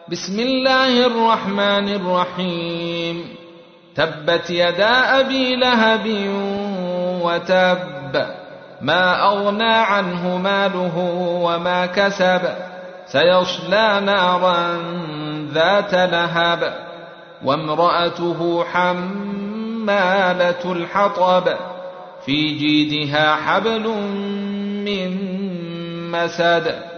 بسم الله الرحمن الرحيم. تبت يدا أبي لهب وتب، ما أغنى عنه ماله وما كسب، سيصلى نارا ذات لهب، وامرأته حمالة الحطب، في جيدها حبل من مسد.